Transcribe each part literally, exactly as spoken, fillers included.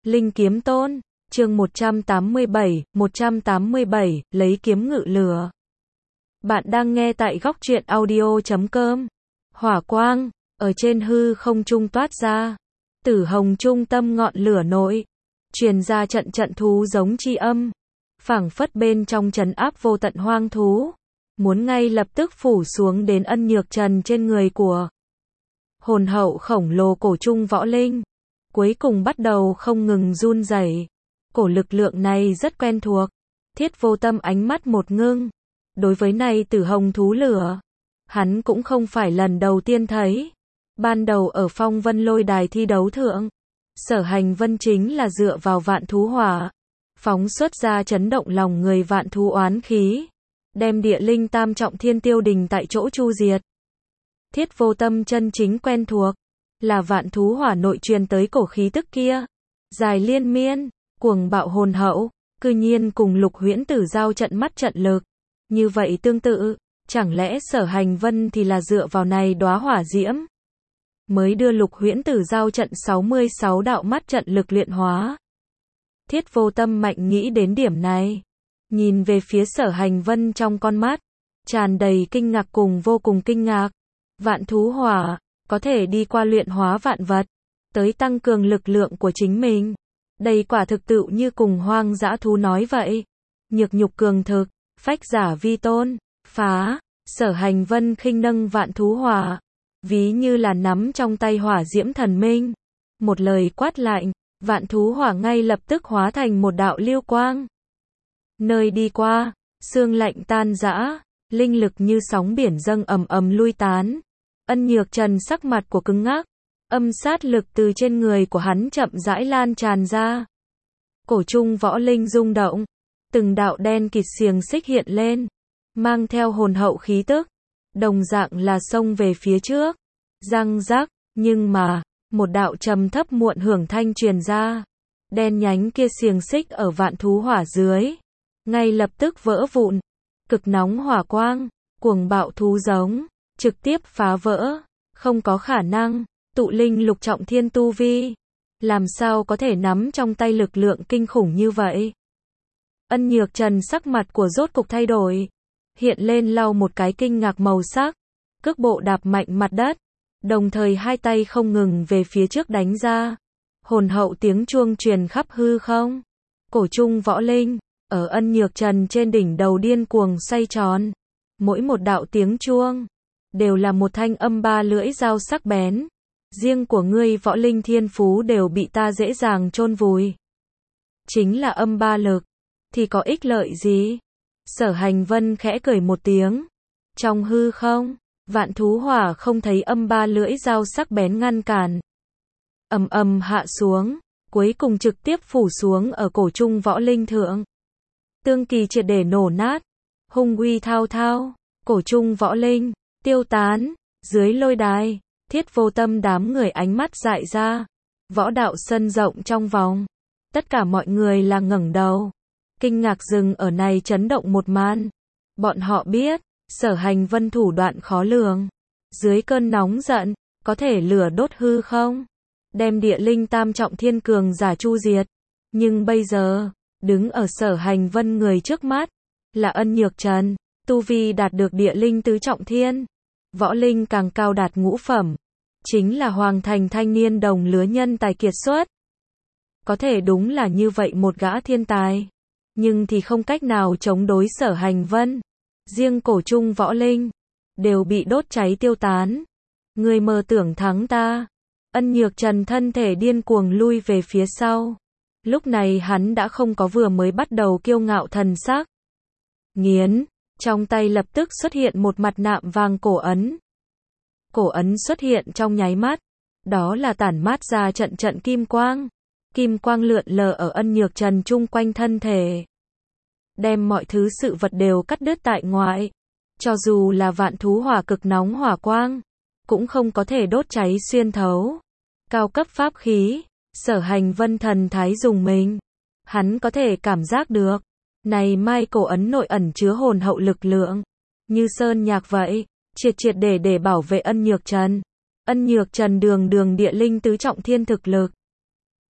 Linh Kiếm Tôn, chương một trăm tám mươi bảy, một trăm tám mươi bảy, lấy kiếm ngự lửa. Bạn đang nghe tại góc truyện audio chấm com. Hỏa quang, ở trên hư không trung toát ra. Tử hồng trung tâm ngọn lửa nội. Truyền ra trận trận thú giống chi âm. Phảng phất bên trong trấn áp vô tận hoang thú. Muốn ngay lập tức phủ xuống đến Ân Nhược Trần trên người của hồn hậu khổng lồ cổ trung võ linh. Cuối cùng bắt đầu không ngừng run rẩy. Cổ lực lượng này rất quen thuộc. Thiết Vô Tâm ánh mắt một ngưng. Đối với này tử hồng thú lửa, hắn cũng không phải lần đầu tiên thấy. Ban đầu ở Phong Vân Lôi Đài thi đấu thượng, Sở Hành Vân chính là dựa vào vạn thú hỏa, phóng xuất ra chấn động lòng người vạn thú oán khí, đem địa linh tam trọng thiên tiêu đình tại chỗ chu diệt. Thiết Vô Tâm chân chính quen thuộc, là vạn thú hỏa nội truyền tới cổ khí tức kia. Dài liên miên, cuồng bạo hồn hậu, cư nhiên cùng Lục Huyễn Tử giao trận mắt trận lực. Như vậy tương tự, chẳng lẽ Sở Hành Vân thì là dựa vào này đóa hỏa diễm, mới đưa Lục Huyễn Tử giao trận sáu mươi sáu đạo mắt trận lực luyện hóa. Thiết Vô Tâm mạnh nghĩ đến điểm này, nhìn về phía Sở Hành Vân trong con mắt, tràn đầy kinh ngạc cùng vô cùng kinh ngạc. Vạn thú hỏa, có thể đi qua luyện hóa vạn vật, tới tăng cường lực lượng của chính mình. Đây quả thực tự như cùng hoang dã thú nói vậy. Nhược nhục cường thực, phách giả vi tôn, phá. Sở Hành Vân khinh nâng vạn thú hỏa, ví như là nắm trong tay hỏa diễm thần minh. Một lời quát lạnh, vạn thú hỏa ngay lập tức hóa thành một đạo lưu quang. Nơi đi qua, xương lạnh tan rã, linh lực như sóng biển dâng ầm ầm lui tán. Ân Nhược Trần sắc mặt của cứng ngắc, âm sát lực từ trên người của hắn chậm rãi lan tràn ra. Cổ trung võ linh rung động, từng đạo đen kịt xiềng xích hiện lên, mang theo hồn hậu khí tức, đồng dạng là xông về phía trước. Răng rắc, nhưng mà, một đạo trầm thấp muộn hưởng thanh truyền ra. Đen nhánh kia xiềng xích ở vạn thú hỏa dưới, ngay lập tức vỡ vụn. Cực nóng hỏa quang, cuồng bạo thú giống, trực tiếp phá vỡ, không có khả năng. Tụ linh lục trọng thiên tu vi, làm sao có thể nắm trong tay lực lượng kinh khủng như vậy? Ân Nhược Trần sắc mặt của rốt cục thay đổi, hiện lên lau một cái kinh ngạc màu sắc, cước bộ đạp mạnh mặt đất, đồng thời hai tay không ngừng về phía trước đánh ra. Hồn hậu tiếng chuông truyền khắp hư không. Cổ trung võ linh, ở Ân Nhược Trần trên đỉnh đầu điên cuồng xoay tròn. Mỗi một đạo tiếng chuông, đều là một thanh âm ba lưỡi dao sắc bén. Riêng của ngươi võ linh thiên phú đều bị ta dễ dàng chôn vùi. Chính là âm ba lực, thì có ích lợi gì? Sở Hành Vân khẽ cười một tiếng. Trong hư không, vạn thú hỏa không thấy âm ba lưỡi dao sắc bén ngăn cản. Ầm ầm hạ xuống, cuối cùng trực tiếp phủ xuống ở cổ trung võ linh thượng. Tương kỳ triệt để nổ nát, hung uy thao thao, cổ trung võ linh, tiêu tán, dưới lôi đài. Thiết Vô Tâm đám người ánh mắt dại ra. Võ đạo sân rộng trong vòng, tất cả mọi người là ngẩng đầu, kinh ngạc dừng ở này chấn động một màn. Bọn họ biết, Sở Hành Vân thủ đoạn khó lường. Dưới cơn nóng giận, có thể lửa đốt hư không, đem địa linh tam trọng thiên cường giả chu diệt. Nhưng bây giờ, đứng ở Sở Hành Vân người trước mắt, là Ân Nhược Trần, tu vi đạt được địa linh tứ trọng thiên. Võ linh càng cao đạt ngũ phẩm, chính là hoàng thành thanh niên đồng lứa nhân tài kiệt xuất. Có thể đúng là như vậy một gã thiên tài, nhưng thì không cách nào chống đối Sở Hành Vân. Riêng cổ trung võ linh, đều bị đốt cháy tiêu tán. Người mơ tưởng thắng ta. Ân Nhược Trần thân thể điên cuồng lui về phía sau. Lúc này hắn đã không có vừa mới bắt đầu kiêu ngạo thần sắc. Nghiến. Trong tay lập tức xuất hiện một mặt nạm vàng cổ ấn. Cổ ấn xuất hiện trong nháy mắt, đó là tản mát ra trận trận kim quang. Kim quang lượn lờ ở Ân Nhược Trần chung quanh thân thể, đem mọi thứ sự vật đều cắt đứt tại ngoại. Cho dù là vạn thú hỏa cực nóng hỏa quang, cũng không có thể đốt cháy xuyên thấu. Cao cấp pháp khí, Sở Hành Vân thần thái dùng mình. Hắn có thể cảm giác được, này mai cổ ấn nội ẩn chứa hồn hậu lực lượng, như sơn nhạc vậy, triệt triệt để để bảo vệ Ân Nhược Trần. Ân Nhược Trần đường đường địa linh tứ trọng thiên thực lực,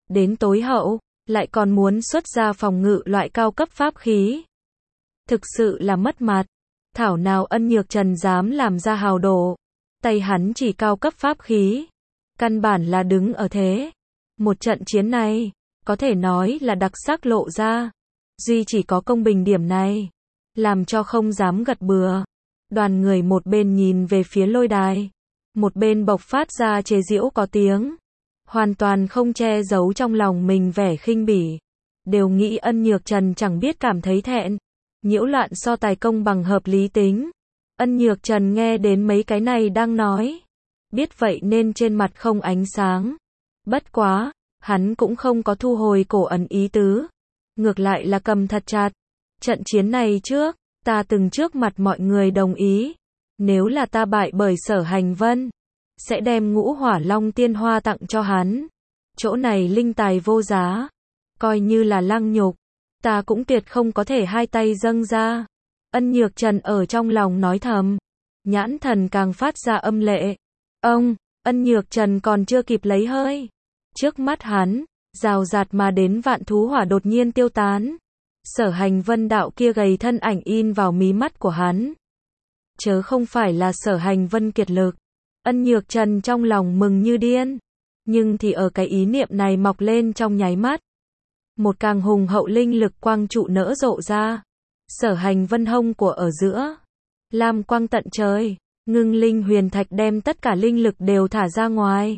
đến tối hậu, lại còn muốn xuất ra phòng ngự loại cao cấp pháp khí. Thực sự là mất mặt. Thảo nào Ân Nhược Trần dám làm ra hào đồ. Tay hắn chỉ cao cấp pháp khí. Căn bản là đứng ở thế. Một trận chiến này, có thể nói là đặc sắc lộ ra. Duy chỉ có công bình điểm này, làm cho không dám gật bừa. Đoàn người một bên nhìn về phía lôi đài, một bên bộc phát ra chế giễu có tiếng. Hoàn toàn không che giấu trong lòng mình vẻ khinh bỉ. Đều nghĩ Ân Nhược Trần chẳng biết cảm thấy thẹn. Nhiễu loạn so tài công bằng hợp lý tính. Ân Nhược Trần nghe đến mấy cái này đang nói. Biết vậy nên trên mặt không ánh sáng. Bất quá, hắn cũng không có thu hồi cổ ấn ý tứ. Ngược lại là cầm thật chặt. Trận chiến này trước, ta từng trước mặt mọi người đồng ý. Nếu là ta bại bởi Sở Hành Vân, sẽ đem Ngũ Hỏa Long Tiên Hoa tặng cho hắn. Chỗ này linh tài vô giá. Coi như là lăng nhục, ta cũng tuyệt không có thể hai tay dâng ra. Ân Nhược Trần ở trong lòng nói thầm. Nhãn thần càng phát ra âm lệ. Ông, Ân Nhược Trần còn chưa kịp lấy hơi. Trước mắt hắn, rào rạt mà đến vạn thú hỏa đột nhiên tiêu tán. Sở Hành Vân đạo kia gầy thân ảnh in vào mí mắt của hắn. Chớ không phải là Sở Hành Vân kiệt lực. Ân Nhược Trần trong lòng mừng như điên. Nhưng thì ở cái ý niệm này mọc lên trong nháy mắt. Một càng hùng hậu linh lực quang trụ nở rộ ra. Sở Hành Vân hông của ở giữa. Lam quang tận trời. Ngưng linh huyền thạch đem tất cả linh lực đều thả ra ngoài.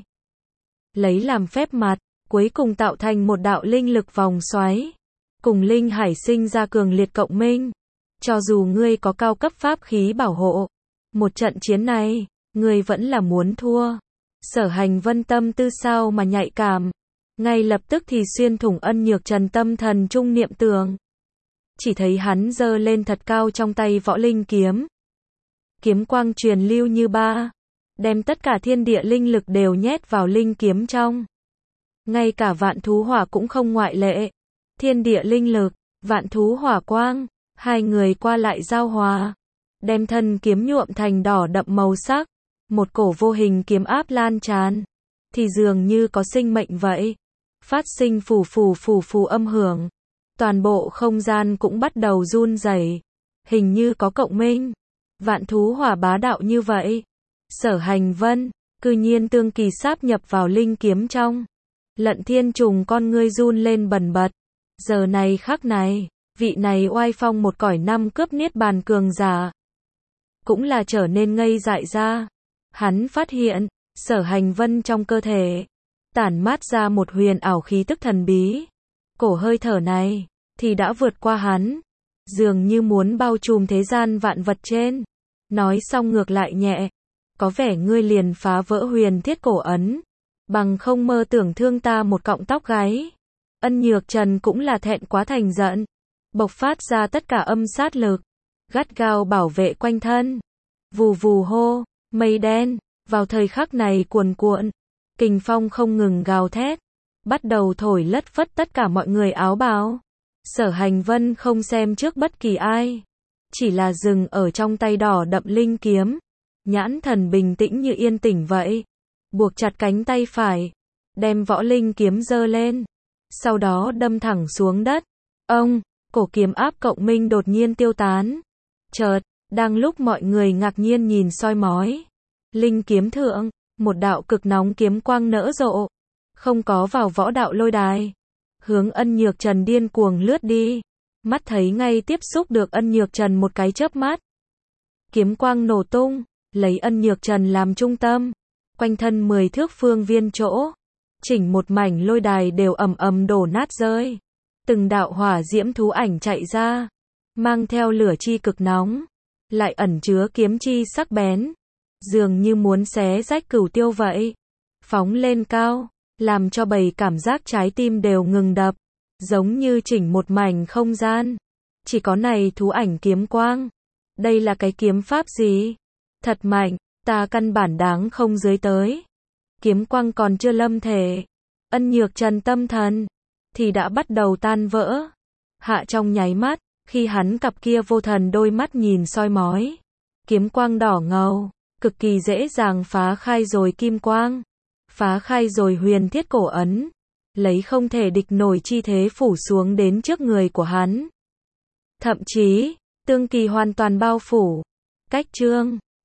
Lấy làm phép mặt. Cuối cùng tạo thành một đạo linh lực vòng xoáy. Cùng linh hải sinh ra cường liệt cộng minh. Cho dù ngươi có cao cấp pháp khí bảo hộ. Một trận chiến này, ngươi vẫn là muốn thua. Sở Hành Vân tâm tư sao mà nhạy cảm. Ngay lập tức thì xuyên thủng Ân Nhược Trần tâm thần trung niệm tường. Chỉ thấy hắn giơ lên thật cao trong tay võ linh kiếm. Kiếm quang truyền lưu như ba. Đem tất cả thiên địa linh lực đều nhét vào linh kiếm trong. Ngay cả vạn thú hỏa cũng không ngoại lệ. Thiên địa linh lực, vạn thú hỏa quang, hai người qua lại giao hòa. Đem thân kiếm nhuộm thành đỏ đậm màu sắc. Một cổ vô hình kiếm áp lan tràn. Thì dường như có sinh mệnh vậy. Phát sinh phù phù phù phù âm hưởng. Toàn bộ không gian cũng bắt đầu run rẩy. Hình như có cộng minh. Vạn thú hỏa bá đạo như vậy. Sở Hành Vân, cư nhiên tương kỳ sáp nhập vào linh kiếm trong. Lận Thiên Trùng con ngươi run lên bần bật. Giờ này khắc này, vị này oai phong một cõi năm cướp niết bàn cường giả. Cũng là trở nên ngây dại ra. Hắn phát hiện, Sở Hành Vân trong cơ thể tản mát ra một huyền ảo khí tức thần bí. Cổ hơi thở này thì đã vượt qua hắn, dường như muốn bao trùm thế gian vạn vật trên. Nói xong ngược lại nhẹ, có vẻ ngươi liền phá vỡ huyền thiết cổ ấn, bằng không mơ tưởng thương ta một cọng tóc gáy. Ân Nhược Trần cũng là thẹn quá thành giận, bộc phát ra tất cả âm sát lực, gắt gao bảo vệ quanh thân. Vù vù hô, mây đen vào thời khắc này cuồn cuộn, kình phong không ngừng gào thét, bắt đầu thổi lất phất tất cả mọi người áo bào. Sở Hành Vân không xem trước bất kỳ ai, chỉ là dừng ở trong tay đỏ đậm linh kiếm, nhãn thần bình tĩnh như yên tĩnh vậy, buộc chặt cánh tay phải, đem võ linh kiếm giơ lên, sau đó đâm thẳng xuống đất. Ông, cổ kiếm áp cộng minh đột nhiên tiêu tán. Chợt, đang lúc mọi người ngạc nhiên nhìn soi mói, linh kiếm thượng, một đạo cực nóng kiếm quang nở rộ, không có vào võ đạo lôi đài, hướng Ân Nhược Trần điên cuồng lướt đi. Mắt thấy ngay tiếp xúc được Ân Nhược Trần một cái chớp mắt, kiếm quang nổ tung, lấy Ân Nhược Trần làm trung tâm, quanh thân mười thước phương viên chỗ, chỉnh một mảnh lôi đài đều ầm ầm đổ nát rơi. Từng đạo hỏa diễm thú ảnh chạy ra, mang theo lửa chi cực nóng, lại ẩn chứa kiếm chi sắc bén, dường như muốn xé rách cửu tiêu vậy, phóng lên cao, làm cho bầy cảm giác trái tim đều ngừng đập, giống như chỉnh một mảnh không gian. Chỉ có này thú ảnh kiếm quang. Đây là cái kiếm pháp gì? Thật mạnh, ta căn bản đáng không dưới tới. Kiếm quang còn chưa lâm thể, Ân Nhược Trần tâm thần thì đã bắt đầu tan vỡ. Hạ trong nháy mắt, khi hắn cặp kia vô thần đôi mắt nhìn soi mói, kiếm quang đỏ ngầu, cực kỳ dễ dàng phá khai rồi kim quang, phá khai rồi huyền thiết cổ ấn, lấy không thể địch nổi chi thế phủ xuống đến trước người của hắn. Thậm chí, Tương Kỳ hoàn toàn bao phủ. Cách chương